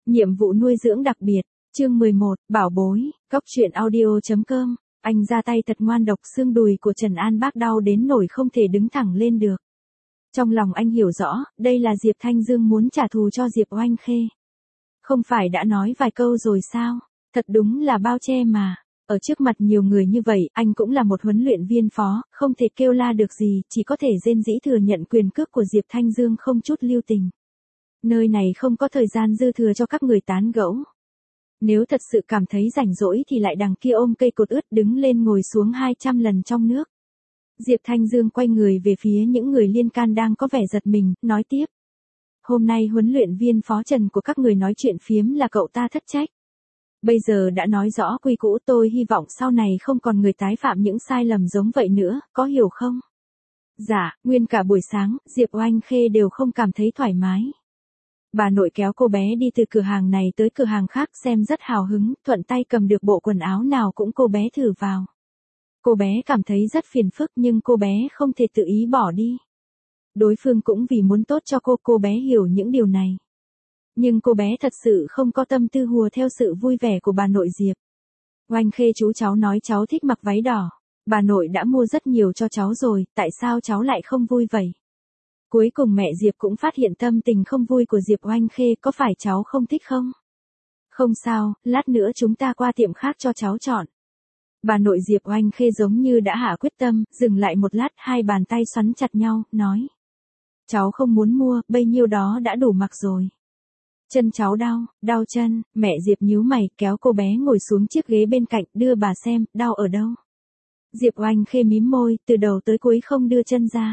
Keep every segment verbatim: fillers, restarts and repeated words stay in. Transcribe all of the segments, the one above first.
Nhiệm vụ nuôi dưỡng đặc biệt, chương mười một, bảo bối, cóc truyện audio.com, anh ra tay thật ngoan độc, xương đùi của Trần An Bác đau đến nỗi không thể đứng thẳng lên được. Trong lòng anh hiểu rõ, đây là Diệp Thanh Dương muốn trả thù cho Diệp Oanh Khê. Không phải đã nói vài câu rồi sao, thật đúng là bao che mà. Ở trước mặt nhiều người như vậy, anh cũng là một huấn luyện viên phó, không thể kêu la được gì, chỉ có thể rên rỉ thừa nhận quyền cước của Diệp Thanh Dương không chút lưu tình. Nơi này không có thời gian dư thừa cho các người tán gẫu. Nếu thật sự cảm thấy rảnh rỗi thì lại đằng kia ôm cây cột ướt đứng lên ngồi xuống hai trăm lần trong nước. Diệp Thanh Dương quay người về phía những người liên can đang có vẻ giật mình, nói tiếp. Hôm nay huấn luyện viên phó Trần của các người nói chuyện phiếm là cậu ta thất trách. Bây giờ đã nói rõ quy củ, tôi hy vọng sau này không còn người tái phạm những sai lầm giống vậy nữa, có hiểu không? Dạ, nguyên cả buổi sáng, Diệp Oanh Khê đều không cảm thấy thoải mái. Bà nội kéo cô bé đi từ cửa hàng này tới cửa hàng khác xem rất hào hứng, thuận tay cầm được bộ quần áo nào cũng cô bé thử vào. Cô bé cảm thấy rất phiền phức nhưng cô bé không thể tự ý bỏ đi. Đối phương cũng vì muốn tốt cho cô, cô bé hiểu những điều này. Nhưng cô bé thật sự không có tâm tư hùa theo sự vui vẻ của bà nội Diệp. Oanh Khê chú cháu nói cháu thích mặc váy đỏ. Bà nội đã mua rất nhiều cho cháu rồi, tại sao cháu lại không vui vậy? Cuối cùng mẹ Diệp cũng phát hiện tâm tình không vui của Diệp Oanh Khê, có phải cháu không thích không? Không sao, lát nữa chúng ta qua tiệm khác cho cháu chọn. Bà nội Diệp Oanh Khê giống như đã hạ quyết tâm, dừng lại một lát, hai bàn tay xoắn chặt nhau, nói. Cháu không muốn mua, bấy nhiêu đó đã đủ mặc rồi. Chân cháu đau, đau chân, mẹ Diệp nhíu mày, kéo cô bé ngồi xuống chiếc ghế bên cạnh, đưa bà xem, đau ở đâu. Diệp Oanh Khê mím môi, từ đầu tới cuối không đưa chân ra.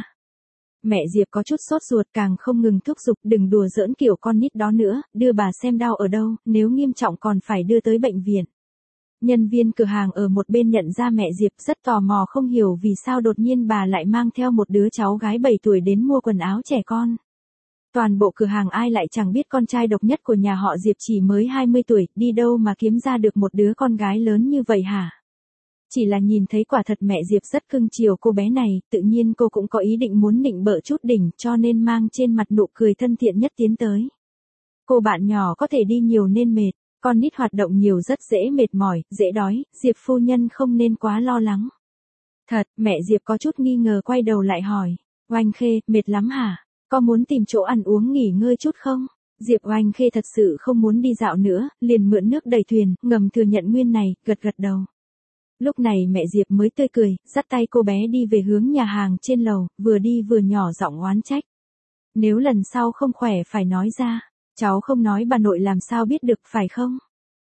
Mẹ Diệp có chút sốt ruột, càng không ngừng thúc giục, đừng đùa giỡn kiểu con nít đó nữa, đưa bà xem đau ở đâu, nếu nghiêm trọng còn phải đưa tới bệnh viện. Nhân viên cửa hàng ở một bên nhận ra mẹ Diệp rất tò mò, không hiểu vì sao đột nhiên bà lại mang theo một đứa cháu gái bảy tuổi đến mua quần áo trẻ con. Toàn bộ cửa hàng ai lại chẳng biết con trai độc nhất của nhà họ Diệp chỉ mới hai mươi tuổi, đi đâu mà kiếm ra được một đứa con gái lớn như vậy hả? Chỉ là nhìn thấy quả thật mẹ Diệp rất cưng chiều cô bé này, tự nhiên cô cũng có ý định muốn nịnh bợ chút đỉnh, cho nên mang trên mặt nụ cười thân thiện nhất tiến tới. Cô bạn nhỏ có thể đi nhiều nên mệt, con nít hoạt động nhiều rất dễ mệt mỏi, dễ đói, Diệp phu nhân không nên quá lo lắng. Thật, mẹ Diệp có chút nghi ngờ quay đầu lại hỏi, Oanh Khê, mệt lắm hả? Có muốn tìm chỗ ăn uống nghỉ ngơi chút không? Diệp Oanh Khê thật sự không muốn đi dạo nữa, liền mượn nước đầy thuyền, ngầm thừa nhận nguyên này, gật gật đầu. Lúc này mẹ Diệp mới tươi cười, dắt tay cô bé đi về hướng nhà hàng trên lầu, vừa đi vừa nhỏ giọng oán trách. Nếu lần sau không khỏe phải nói ra, cháu không nói bà nội làm sao biết được phải không?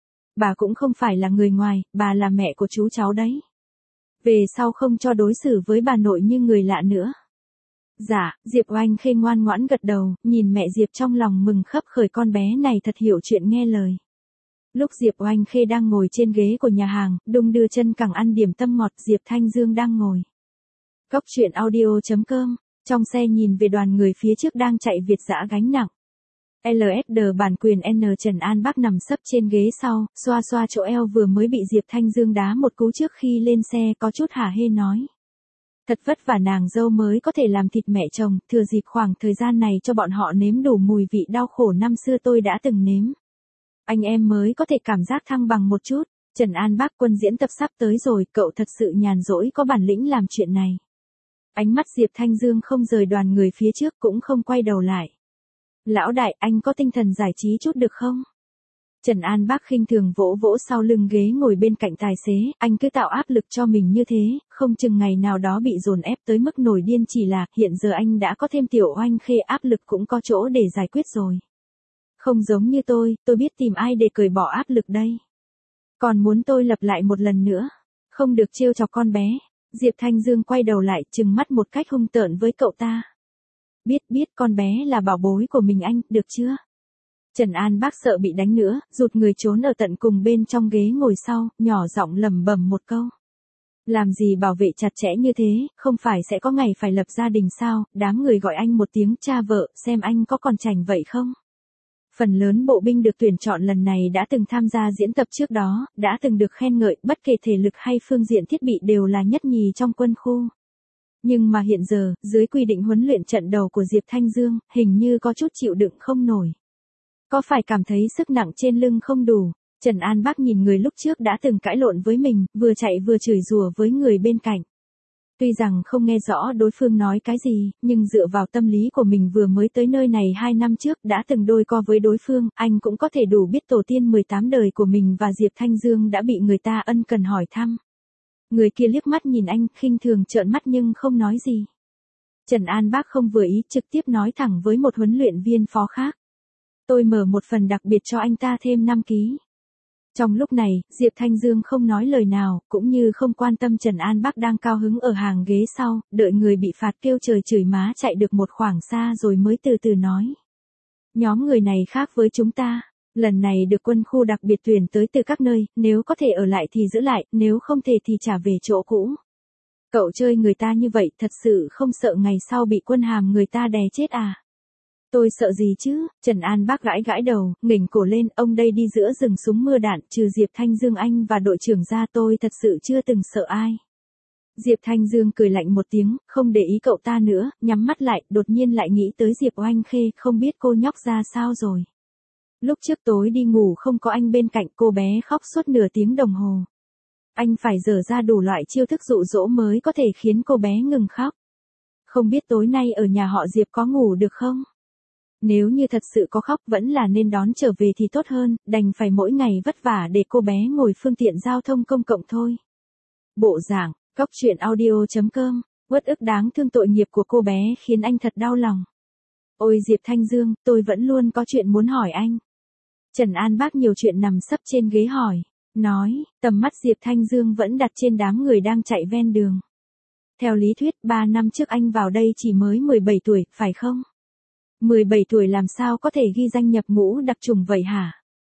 Bà cũng không phải là người ngoài, bà là mẹ của chú cháu đấy. Về sau không cho đối xử với bà nội như người lạ nữa. Dạ, Diệp Oanh Khê ngoan ngoãn gật đầu, nhìn mẹ Diệp trong lòng mừng khấp khởi, con bé này thật hiểu chuyện nghe lời. Lúc Diệp Oanh Khê đang ngồi trên ghế của nhà hàng, đung đưa chân cẳng ăn điểm tâm ngọt, Diệp Thanh Dương đang ngồi. Cóc truyện audio.com, trong xe nhìn về đoàn người phía trước đang chạy Việt dã gánh nặng. lờ ét đê bản quyền N Trần An Bác nằm sấp trên ghế sau, xoa xoa chỗ eo vừa mới bị Diệp Thanh Dương đá một cú trước khi lên xe, có chút hả hê nói. Thật vất vả nàng dâu mới có thể làm thịt mẹ chồng, thừa dịp khoảng thời gian này cho bọn họ nếm đủ mùi vị đau khổ năm xưa tôi đã từng nếm. Anh em mới có thể cảm giác thăng bằng một chút. Trần An Bác, quân diễn tập sắp tới rồi, cậu thật sự nhàn rỗi có bản lĩnh làm chuyện này. Ánh mắt Diệp Thanh Dương không rời đoàn người phía trước, cũng không quay đầu lại. Lão đại, anh có tinh thần giải trí chút được không? Trần An Bác khinh thường vỗ vỗ sau lưng ghế ngồi bên cạnh tài xế, anh cứ tạo áp lực cho mình như thế, không chừng ngày nào đó bị dồn ép tới mức nổi điên, chỉ là hiện giờ anh đã có thêm Tiểu Oanh Khê, áp lực cũng có chỗ để giải quyết rồi. Không giống như tôi, tôi biết tìm ai để cởi bỏ áp lực đây. Còn muốn tôi lặp lại một lần nữa, không được trêu chọc con bé. Diệp Thanh Dương quay đầu lại, trừng mắt một cách hung tợn với cậu ta. Biết biết, con bé là bảo bối của mình anh, được chưa? Trần An Bác sợ bị đánh nữa, rụt người trốn ở tận cùng bên trong ghế ngồi sau, nhỏ giọng lẩm bẩm một câu. Làm gì bảo vệ chặt chẽ như thế, không phải sẽ có ngày phải lập gia đình sao? Đám người gọi anh một tiếng cha vợ, xem anh có còn chảnh vậy không? Phần lớn bộ binh được tuyển chọn lần này đã từng tham gia diễn tập trước đó, đã từng được khen ngợi, bất kể thể lực hay phương diện thiết bị đều là nhất nhì trong quân khu. Nhưng mà hiện giờ, dưới quy định huấn luyện trận đầu của Diệp Thanh Dương, hình như có chút chịu đựng không nổi. Có phải cảm thấy sức nặng trên lưng không đủ? Trần An Bác nhìn người lúc trước đã từng cãi lộn với mình, vừa chạy vừa chửi rủa với người bên cạnh. Tuy rằng không nghe rõ đối phương nói cái gì, nhưng dựa vào tâm lý của mình vừa mới tới nơi này hai năm trước đã từng đôi co với đối phương, anh cũng có thể đủ biết tổ tiên mười tám đời của mình và Diệp Thanh Dương đã bị người ta ân cần hỏi thăm. Người kia liếc mắt nhìn anh, khinh thường trợn mắt nhưng không nói gì. Trần An Bác không vừa ý, trực tiếp nói thẳng với một huấn luyện viên phó khác. Tôi mở một phần đặc biệt cho anh ta thêm năm ký. Trong lúc này, Diệp Thanh Dương không nói lời nào, cũng như không quan tâm Trần An Bác đang cao hứng ở hàng ghế sau, đợi người bị phạt kêu trời chửi má chạy được một khoảng xa rồi mới từ từ nói. Nhóm người này khác với chúng ta, lần này được quân khu đặc biệt tuyển tới từ các nơi, nếu có thể ở lại thì giữ lại, nếu không thể thì trả về chỗ cũ. Cậu chơi người ta như vậy thật sự không sợ ngày sau bị quân hàm người ta đè chết à? Tôi sợ gì chứ? Trần An Bác gãi gãi đầu, nghỉnh cổ lên, ông đây đi giữa rừng súng mưa đạn, trừ Diệp Thanh Dương anh và đội trưởng ra tôi thật sự chưa từng sợ ai. Diệp Thanh Dương cười lạnh một tiếng, không để ý cậu ta nữa, nhắm mắt lại, đột nhiên lại nghĩ tới Diệp Oanh Khê, không biết cô nhóc ra sao rồi. Lúc trước tối đi ngủ không có anh bên cạnh, cô bé khóc suốt nửa tiếng đồng hồ. Anh phải dở ra đủ loại chiêu thức dụ dỗ mới có thể khiến cô bé ngừng khóc. Không biết tối nay ở nhà họ Diệp có ngủ được không? Nếu như thật sự có khóc vẫn là nên đón trở về thì tốt hơn, đành phải mỗi ngày vất vả để cô bé ngồi phương tiện giao thông công cộng thôi. Bộ dạng, Cóc Truyện Audio chấm com, uất ức đáng thương tội nghiệp của cô bé khiến anh thật đau lòng. Ôi Diệp Thanh Dương, tôi vẫn luôn có chuyện muốn hỏi anh. Trần An Bác nhiều chuyện nằm sấp trên ghế hỏi, nói, tầm mắt Diệp Thanh Dương vẫn đặt trên đám người đang chạy ven đường. Theo lý thuyết, ba năm trước anh vào đây chỉ mới mười bảy tuổi, phải không? mười bảy tuổi làm sao có thể ghi danh nhập ngũ đặc chủng vậy hả?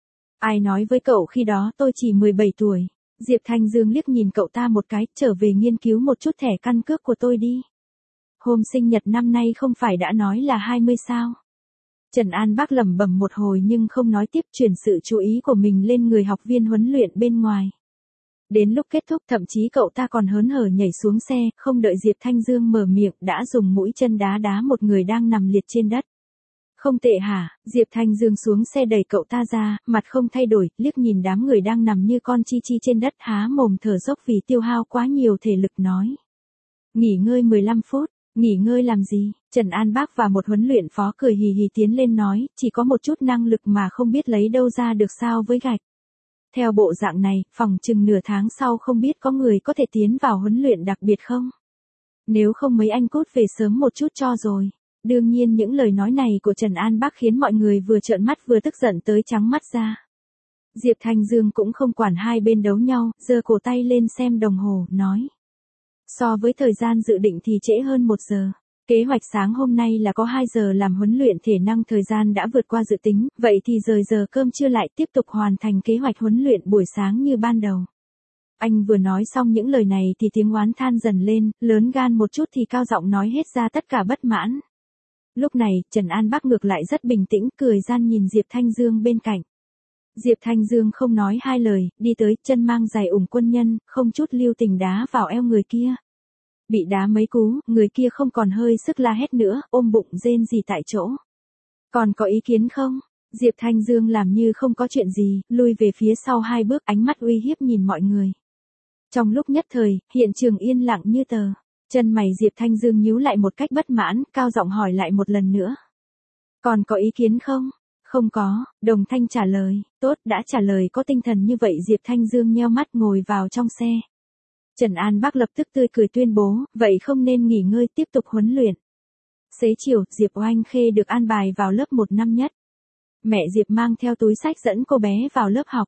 Ai nói với cậu khi đó tôi chỉ mười bảy tuổi? Diệp Thanh Dương liếc nhìn cậu ta một cái, trở về nghiên cứu một chút thẻ căn cước của tôi đi. Hôm sinh nhật năm nay không phải đã nói là hai mươi sao? Trần An Bác lẩm bẩm một hồi nhưng không nói tiếp, chuyển sự chú ý của mình lên người học viên huấn luyện bên ngoài. Đến lúc kết thúc thậm chí cậu ta còn hớn hở nhảy xuống xe, không đợi Diệp Thanh Dương mở miệng đã dùng mũi chân đá đá một người đang nằm liệt trên đất. Không tệ hả? Diệp Thanh Dương xuống xe đẩy cậu ta ra, mặt không thay đổi, liếc nhìn đám người đang nằm như con chi chi trên đất há mồm thở dốc vì tiêu hao quá nhiều thể lực nói. Nghỉ ngơi mười lăm phút, nghỉ ngơi làm gì? Trần An Bác và một huấn luyện phó cười hì hì tiến lên nói, chỉ có một chút năng lực mà không biết lấy đâu ra được sao với gạch. Theo bộ dạng này, phòng chừng nửa tháng sau không biết có người có thể tiến vào huấn luyện đặc biệt không? Nếu không mấy anh cút về sớm một chút cho rồi. Đương nhiên những lời nói này của Trần An Bác khiến mọi người vừa trợn mắt vừa tức giận tới trắng mắt ra. Diệp Thanh Dương cũng không quản hai bên đấu nhau, giơ cổ tay lên xem đồng hồ, nói. So với thời gian dự định thì trễ hơn một giờ. Kế hoạch sáng hôm nay là có hai giờ làm huấn luyện thể năng, thời gian đã vượt qua dự tính, vậy thì rời giờ cơm trưa lại tiếp tục hoàn thành kế hoạch huấn luyện buổi sáng như ban đầu. Anh vừa nói xong những lời này thì tiếng oán than dần lên, lớn gan một chút thì cao giọng nói hết ra tất cả bất mãn. Lúc này, Trần An Bác ngược lại rất bình tĩnh, cười gian nhìn Diệp Thanh Dương bên cạnh. Diệp Thanh Dương không nói hai lời, đi tới, chân mang giày ủng quân nhân, không chút lưu tình đá vào eo người kia. Bị đá mấy cú, người kia không còn hơi sức la hét nữa, ôm bụng rên rỉ tại chỗ. Còn có ý kiến không? Diệp Thanh Dương làm như không có chuyện gì, lui về phía sau hai bước, ánh mắt uy hiếp nhìn mọi người. Trong lúc nhất thời, hiện trường yên lặng như tờ. Chân mày Diệp Thanh Dương nhíu lại một cách bất mãn, cao giọng hỏi lại một lần nữa. Còn có ý kiến không? Không có, Đồng Thanh trả lời. Tốt, đã trả lời có tinh thần như vậy. Diệp Thanh Dương nheo mắt ngồi vào trong xe. Trần An Bác lập tức tươi cười tuyên bố, vậy không nên nghỉ ngơi, tiếp tục huấn luyện. Xế chiều, Diệp Oanh Khê được an bài vào lớp một năm nhất. Mẹ Diệp mang theo túi sách dẫn cô bé vào lớp học.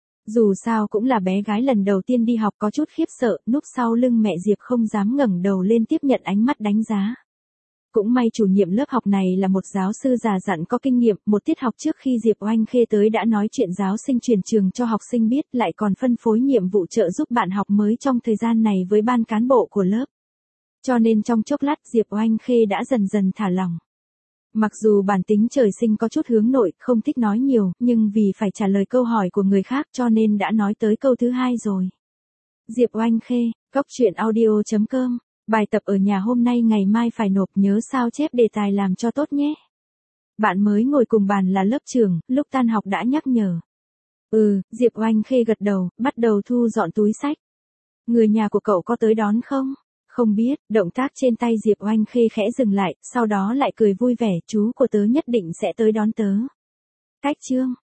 Dù sao cũng là bé gái lần đầu tiên đi học, có chút khiếp sợ, núp sau lưng mẹ Diệp không dám ngẩng đầu lên tiếp nhận ánh mắt đánh giá. Cũng may chủ nhiệm lớp học này là một giáo sư già dặn có kinh nghiệm, một tiết học trước khi Diệp Oanh Khê tới đã nói chuyện giáo sinh truyền trường cho học sinh biết, lại còn phân phối nhiệm vụ trợ giúp bạn học mới trong thời gian này với ban cán bộ của lớp. Cho nên trong chốc lát Diệp Oanh Khê đã dần dần thả lỏng. Mặc dù bản tính trời sinh có chút hướng nội, không thích nói nhiều, nhưng vì phải trả lời câu hỏi của người khác cho nên đã nói tới câu thứ hai rồi. Diệp Oanh Khê, Cóc Truyện Audio chấm com, bài tập ở nhà hôm nay ngày mai phải nộp, nhớ sao chép đề tài làm cho tốt nhé. Bạn mới ngồi cùng bàn là lớp trưởng, lúc tan học đã nhắc nhở. Ừ, Diệp Oanh Khê gật đầu, bắt đầu thu dọn túi xách. Người nhà của cậu có tới đón không? Không biết, động tác trên tay Diệp Oanh Khê khẽ dừng lại, sau đó lại cười vui vẻ, chú của tớ nhất định sẽ tới đón tớ. Cách chương